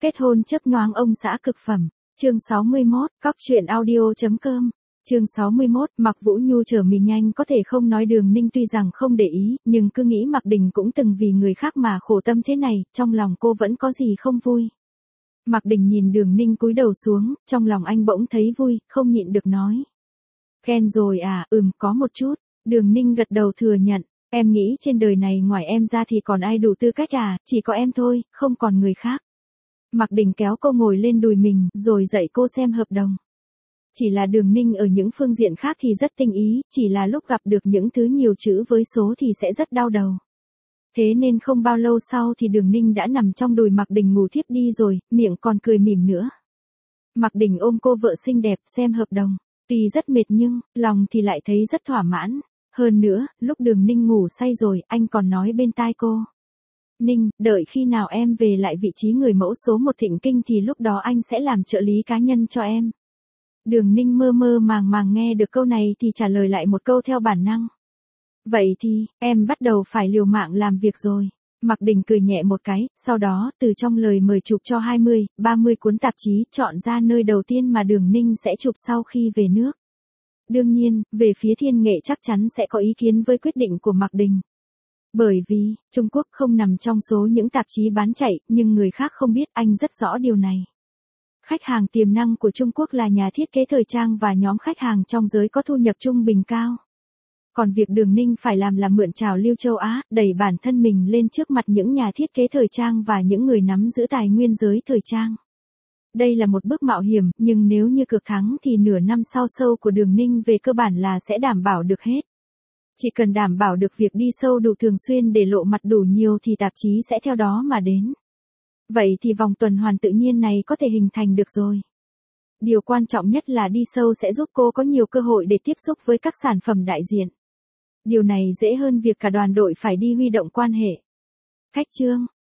Kết hôn chớp nhoáng ông xã cực phẩm. Chương 61, cóc truyện audio.com. Chương 61, Mạc Vũ Nhu trở mình nhanh có thể không nói Đường Ninh tuy rằng không để ý, nhưng cứ nghĩ Mạc Đình cũng từng vì người khác mà khổ tâm thế này, trong lòng cô vẫn có gì không vui. Mạc Đình nhìn Đường Ninh cúi đầu xuống, trong lòng anh bỗng thấy vui, không nhịn được nói. Ghen rồi à, có một chút. Đường Ninh gật đầu thừa nhận, em nghĩ trên đời này ngoài em ra thì còn ai đủ tư cách à, chỉ có em thôi, không còn người khác. Mạc Đình kéo cô ngồi lên đùi mình, rồi dạy cô xem hợp đồng. Chỉ là Đường Ninh ở những phương diện khác thì rất tinh ý, chỉ là lúc gặp được những thứ nhiều chữ với số thì sẽ rất đau đầu. Thế nên không bao lâu sau thì Đường Ninh đã nằm trong đùi Mạc Đình ngủ thiếp đi rồi, miệng còn cười mỉm nữa. Mạc Đình ôm cô vợ xinh đẹp xem hợp đồng. Tuy rất mệt nhưng, lòng thì lại thấy rất thỏa mãn. Hơn nữa, lúc Đường Ninh ngủ say rồi, anh còn nói bên tai cô. Ninh, đợi khi nào em về lại vị trí người mẫu số 1 Thịnh Kinh thì lúc đó anh sẽ làm trợ lý cá nhân cho em. Đường Ninh mơ mơ màng màng nghe được câu này thì trả lời lại một câu theo bản năng. Vậy thì, em bắt đầu phải liều mạng làm việc rồi. Mạc Đình cười nhẹ một cái, sau đó, từ trong lời mời chụp cho 20, 30 cuốn tạp chí, chọn ra nơi đầu tiên mà Đường Ninh sẽ chụp sau khi về nước. Đương nhiên, về phía Thiên Nghệ chắc chắn sẽ có ý kiến với quyết định của Mạc Đình. Bởi vì, Trung Quốc không nằm trong số những tạp chí bán chạy, nhưng người khác không biết, anh rất rõ điều này. Khách hàng tiềm năng của Trung Quốc là nhà thiết kế thời trang và nhóm khách hàng trong giới có thu nhập trung bình cao. Còn việc Đường Ninh phải làm là mượn trào lưu châu Á, đẩy bản thân mình lên trước mặt những nhà thiết kế thời trang và những người nắm giữ tài nguyên giới thời trang. Đây là một bước mạo hiểm, nhưng nếu như cược thắng thì nửa năm sau show của Đường Ninh về cơ bản là sẽ đảm bảo được hết. Chỉ cần đảm bảo được việc đi show đủ thường xuyên để lộ mặt đủ nhiều thì tạp chí sẽ theo đó mà đến. Vậy thì vòng tuần hoàn tự nhiên này có thể hình thành được rồi. Điều quan trọng nhất là đi show sẽ giúp cô có nhiều cơ hội để tiếp xúc với các sản phẩm đại diện. Điều này dễ hơn việc cả đoàn đội phải đi huy động quan hệ. Khách trương,